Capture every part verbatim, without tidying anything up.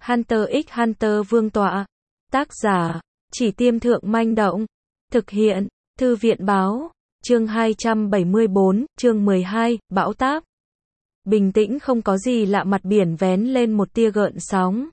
Hunter x Hunter Vương tọa. Tác giả, Chỉ Tiêm Thượng Manh Động. Thực hiện, Thư viện Báo. Chương hai trăm bảy mươi bốn, chương mười hai, Bão táp. Bình tĩnh không có gì lạ, mặt biển vén lên một tia gợn sóng.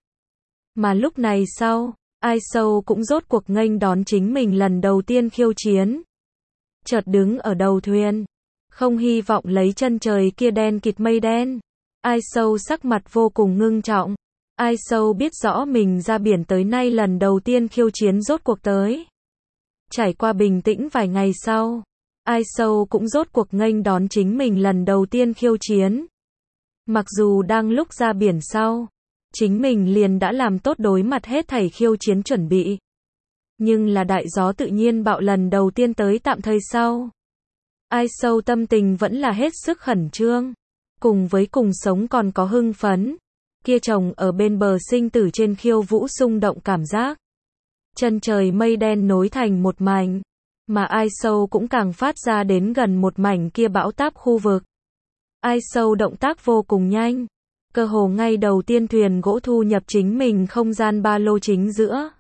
Mà lúc này sau, Ai Sâu cũng rốt cuộc nghênh đón chính mình lần đầu tiên khiêu chiến. Chợt đứng ở đầu thuyền, không hy vọng lấy chân trời kia đen kịt mây đen. Ai Sâu sắc mặt vô cùng ngưng trọng. Ai Sâu biết rõ mình ra biển tới nay lần đầu tiên khiêu chiến rốt cuộc tới. Trải qua bình tĩnh vài ngày sau, Ai Sâu cũng rốt cuộc nghênh đón chính mình lần đầu tiên khiêu chiến. Mặc dù đang lúc ra biển sau, chính mình liền đã làm tốt đối mặt hết thảy khiêu chiến chuẩn bị. Nhưng là đại gió tự nhiên bạo lần đầu tiên tới tạm thời sau. Ai Sâu tâm tình vẫn là hết sức khẩn trương. Cùng với cùng sống còn có hưng phấn. Kia chồng ở bên bờ sinh tử trên khiêu vũ xung động cảm giác. Chân trời mây đen nối thành một mảnh. Mà Ai Sâu cũng càng phát ra đến gần một mảnh kia bão táp khu vực. Ai Sâu động tác vô cùng nhanh. Cơ hồ ngay đầu tiên thuyền gỗ thu nhập chính mình không gian ba lô chính giữa.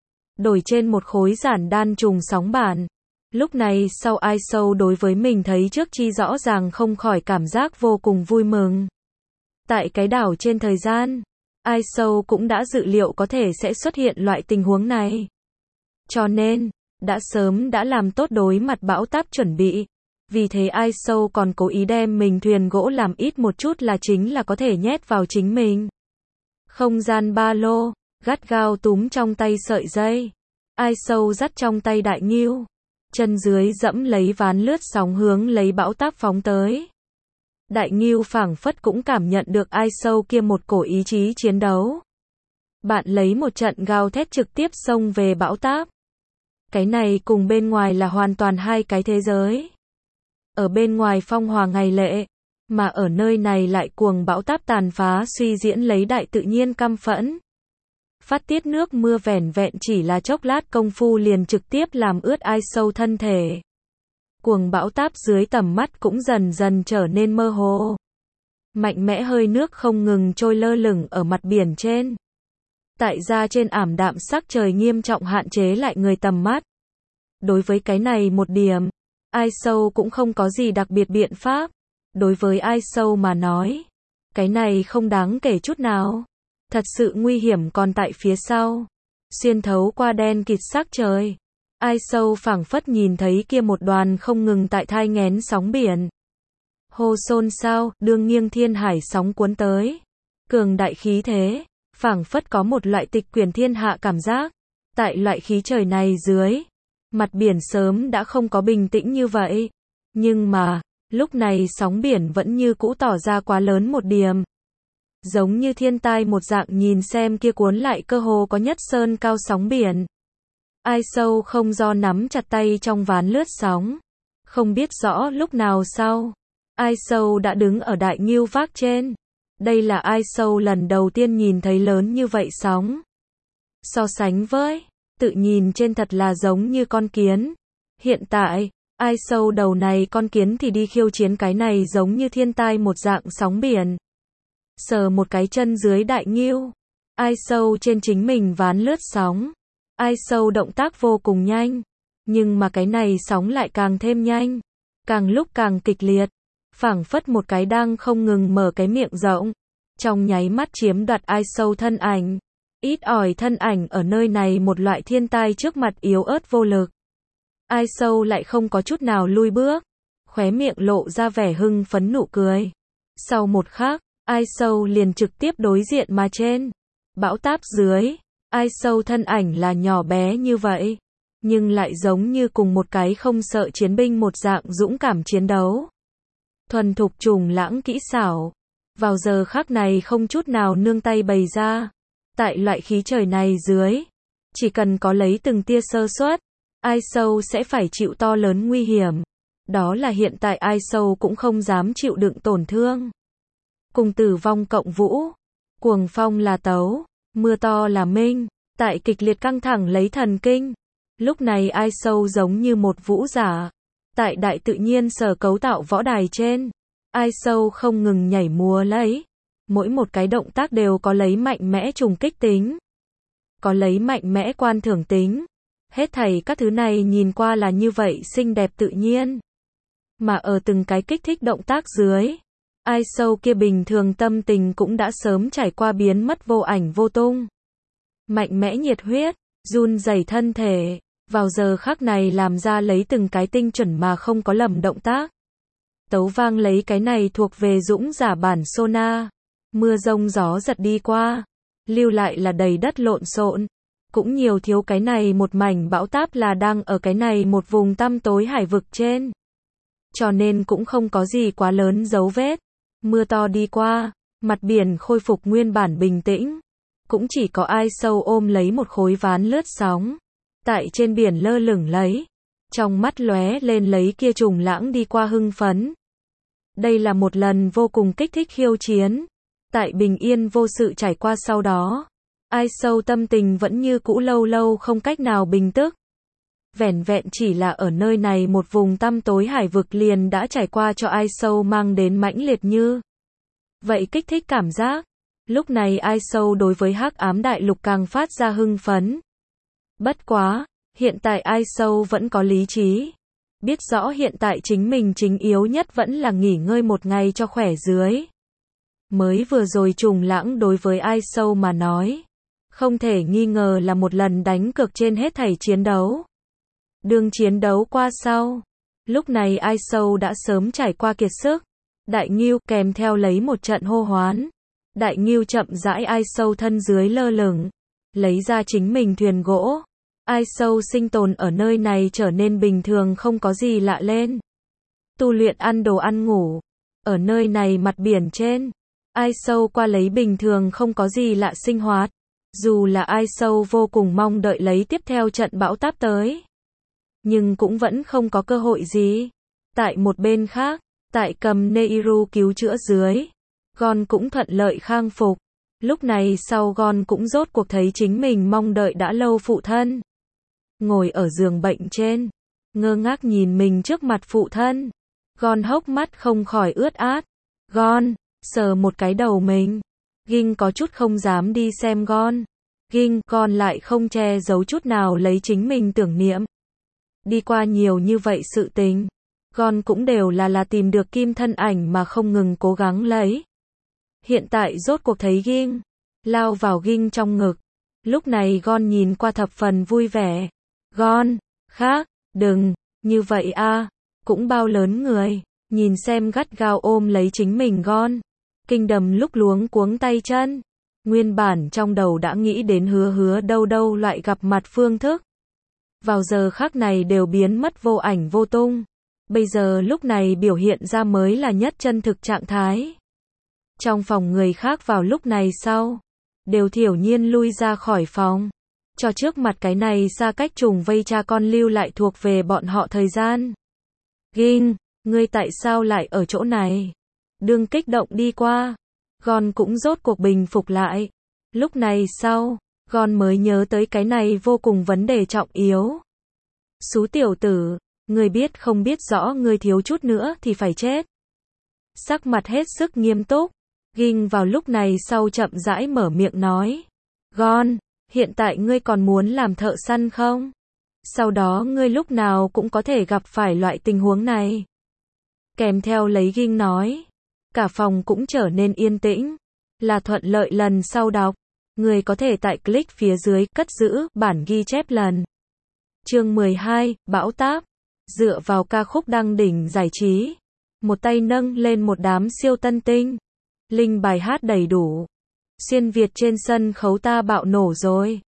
Đổi trên một khối giản đan trùng sóng bản. Lúc này sau Ai Sâu đối với mình thấy trước chi rõ ràng không khỏi cảm giác vô cùng vui mừng. Tại cái đảo trên thời gian, Ai Sâu cũng đã dự liệu có thể sẽ xuất hiện loại tình huống này. Cho nên, đã sớm đã làm tốt đối mặt bão táp chuẩn bị. Vì thế Ai Sâu còn cố ý đem mình thuyền gỗ làm ít một chút là chính là có thể nhét vào chính mình. Không gian ba lô, gắt gao túm trong tay sợi dây. Ai Sâu dắt trong tay đại ngưu. Chân dưới dẫm lấy ván lướt sóng hướng lấy bão táp phóng tới. Đại ngưu phảng phất cũng cảm nhận được Ai Sâu kia một cổ ý chí chiến đấu. Bạn lấy một trận gào thét trực tiếp xông về bão táp. Cái này cùng bên ngoài là hoàn toàn hai cái thế giới. Ở bên ngoài phong hòa ngày lệ, mà ở nơi này lại cuồng bão táp tàn phá suy diễn lấy đại tự nhiên căm phẫn. Phát tiết nước mưa vẻn vẹn chỉ là chốc lát công phu liền trực tiếp làm ướt Ai Sâu thân thể. Cuồng bão táp dưới tầm mắt cũng dần dần trở nên mơ hồ. Mạnh mẽ hơi nước không ngừng trôi lơ lửng ở mặt biển trên. Tại ra trên ảm đạm sắc trời nghiêm trọng hạn chế lại người tầm mắt. Đối với cái này một điểm, Ai Sâu cũng không có gì đặc biệt biện pháp. Đối với Ai Sâu mà nói, cái này không đáng kể chút nào. Thật sự nguy hiểm còn tại phía sau. Xuyên thấu qua đen kịt sắc trời, Ai Sâu phảng phất nhìn thấy kia một đoàn không ngừng tại thai nghén sóng biển. Hô xôn xao, đương nghiêng thiên hải sóng cuốn tới. Cường đại khí thế, phảng phất có một loại tịch quyển thiên hạ cảm giác. Tại loại khí trời này dưới, mặt biển sớm đã không có bình tĩnh như vậy. Nhưng mà, lúc này sóng biển vẫn như cũ tỏ ra quá lớn một điểm. Giống như thiên tai một dạng nhìn xem kia cuốn lại cơ hồ có nhất sơn cao sóng biển. Ai Sâu không do nắm chặt tay trong ván lướt sóng. Không biết rõ lúc nào sau, Ai Sâu đã đứng ở đại ngưu vác trên. Đây là Ai Sâu lần đầu tiên nhìn thấy lớn như vậy sóng. So sánh với, tự nhìn trên thật là giống như con kiến. Hiện tại, Ai Sâu đầu này con kiến thì đi khiêu chiến cái này giống như thiên tai một dạng sóng biển. Sờ một cái chân dưới đại ngưu. Ai Sâu trên chính mình ván lướt sóng. Ai Sâu động tác vô cùng nhanh. Nhưng mà cái này sóng lại càng thêm nhanh. Càng lúc càng kịch liệt. Phảng phất một cái đang không ngừng mở cái miệng rộng. Trong nháy mắt chiếm đoạt Ai Sâu thân ảnh. Ít ỏi thân ảnh ở nơi này một loại thiên tai trước mặt yếu ớt vô lực. Ai Sâu lại không có chút nào lui bước. Khóe miệng lộ ra vẻ hưng phấn nụ cười. Sau một khắc, Ai Sâu liền trực tiếp đối diện mà trên. Bão táp dưới, Ai Sâu thân ảnh là nhỏ bé như vậy. Nhưng lại giống như cùng một cái không sợ chiến binh một dạng dũng cảm chiến đấu. Thuần thục trùng lãng kỹ xảo. Vào giờ khắc này không chút nào nương tay bày ra. Tại loại khí trời này dưới, chỉ cần có lấy từng tia sơ suất, Ai Sâu sẽ phải chịu to lớn nguy hiểm. Đó là hiện tại Ai Sâu cũng không dám chịu đựng tổn thương. Cùng tử vong cộng vũ, cuồng phong là tấu, mưa to là minh, tại kịch liệt căng thẳng lấy thần kinh. Lúc này Ai Sâu giống như một vũ giả, tại đại tự nhiên sở cấu tạo võ đài trên. Ai Sâu không ngừng nhảy múa lấy, Mỗi một cái động tác đều có lấy mạnh mẽ trùng kích tính, có lấy mạnh mẽ quan thưởng tính. Hết thảy các thứ này nhìn qua là như vậy xinh đẹp tự nhiên. Mà ở từng cái kích thích động tác dưới, ai sâu kia bình thường tâm tình cũng đã sớm trải qua biến mất vô ảnh vô tung. Mạnh mẽ nhiệt huyết, run rẩy thân thể, vào giờ khắc này làm ra lấy từng cái tinh chuẩn mà không có lầm động tác. Tấu vang lấy cái này thuộc về dũng giả bản Sona. Mưa rông gió giật đi qua, lưu lại là đầy đất lộn xộn. Cũng nhiều thiếu cái này một mảnh bão táp là đang ở cái này một vùng tăm tối hải vực trên. Cho nên cũng không có gì quá lớn dấu vết. Mưa to đi qua, mặt biển khôi phục nguyên bản bình tĩnh. Cũng chỉ có ai sâu ôm lấy một khối ván lướt sóng. Tại trên biển lơ lửng lấy. Trong mắt lóe lên lấy kia trùng lãng đi qua hưng phấn. Đây là một lần vô cùng kích thích khiêu chiến. Tại bình yên vô sự trải qua sau đó. Ai sâu tâm tình vẫn như cũ lâu lâu không cách nào bình tức. Vẻn vẹn chỉ là ở nơi này một vùng tăm tối hải vực liền đã trải qua cho ai sâu mang đến mãnh liệt như vậy kích thích cảm giác. Lúc này ai sâu đối với hắc ám đại lục càng phát ra hưng phấn. Bất quá, hiện tại ai sâu vẫn có lý trí. Biết rõ hiện tại chính mình chính yếu nhất vẫn là nghỉ ngơi một ngày cho khỏe dưới. Mới vừa rồi trùng lãng đối với ai sâu mà nói. Không thể nghi ngờ là một lần đánh cược trên hết thảy chiến đấu. Đường chiến đấu qua sau. Lúc này ai sâu đã sớm trải qua kiệt sức. Đại Ngưu kèm theo lấy một trận hô hoán. Đại Ngưu chậm rãi ai sâu thân dưới lơ lửng. Lấy ra chính mình thuyền gỗ. Ai sâu sinh tồn ở nơi này trở nên bình thường không có gì lạ lên. Tu luyện ăn đồ ăn ngủ. Ở nơi này mặt biển trên. Ai sâu qua lấy bình thường không có gì lạ sinh hoạt. Dù là ai sâu vô cùng mong đợi lấy tiếp theo trận bão táp tới. Nhưng cũng vẫn không có cơ hội gì. Tại một bên khác, tại cầm Neiru cứu chữa dưới. Gon cũng thuận lợi khang phục. Lúc này sau Gon cũng rốt cuộc thấy chính mình mong đợi đã lâu phụ thân. Ngồi ở giường bệnh trên. Ngơ ngác nhìn mình trước mặt phụ thân. Gon hốc mắt không khỏi ướt át. Gon, sờ một cái đầu mình. Ging có chút không dám đi xem Gon. Ging, Gon lại không che giấu chút nào lấy chính mình tưởng niệm. Đi qua nhiều như vậy sự tình. Gon cũng đều là là tìm được Kim thân ảnh mà không ngừng cố gắng lấy. Hiện tại rốt cuộc thấy Ging. Lao vào Ging trong ngực. Lúc này Gon nhìn qua thập phần vui vẻ. Gon, khác, đừng, như vậy a, cũng bao lớn người. Nhìn xem gắt gao ôm lấy chính mình Gon. Kinh đầm lúc luống cuống tay chân. Nguyên bản trong đầu đã nghĩ đến hứa hứa đâu đâu loại gặp mặt phương thức. Vào giờ khắc này đều biến mất vô ảnh vô tung. Bây giờ lúc này biểu hiện ra mới là nhất chân thực trạng thái. Trong phòng người khác vào lúc này sau. Đều thiểu nhiên lui ra khỏi phòng. Cho trước mặt cái này xa cách trùng vây cha con lưu lại thuộc về bọn họ thời gian. Ging, ngươi tại sao lại ở chỗ này? Đương kích động đi qua. Gon cũng rốt cuộc bình phục lại. Lúc này sau, Gon mới nhớ tới cái này vô cùng vấn đề trọng yếu. Xú tiểu tử, ngươi biết không biết rõ ngươi thiếu chút nữa thì phải chết. Sắc mặt hết sức nghiêm túc. Ging vào lúc này sau chậm rãi mở miệng nói. Gon, hiện tại ngươi còn muốn làm thợ săn không? Sau đó ngươi lúc nào cũng có thể gặp phải loại tình huống này. Kèm theo lấy Ging nói. Cả phòng cũng trở nên yên tĩnh. Là thuận lợi lần sau đọc. Người có thể tại click phía dưới cất giữ bản ghi chép lần. Chương mười hai, Bão táp. Dựa vào ca khúc đăng đỉnh giải trí. Một tay nâng lên một đám siêu tân tinh. Linh bài hát đầy đủ. Xuyên Việt trên sân khấu ta bạo nổ rồi.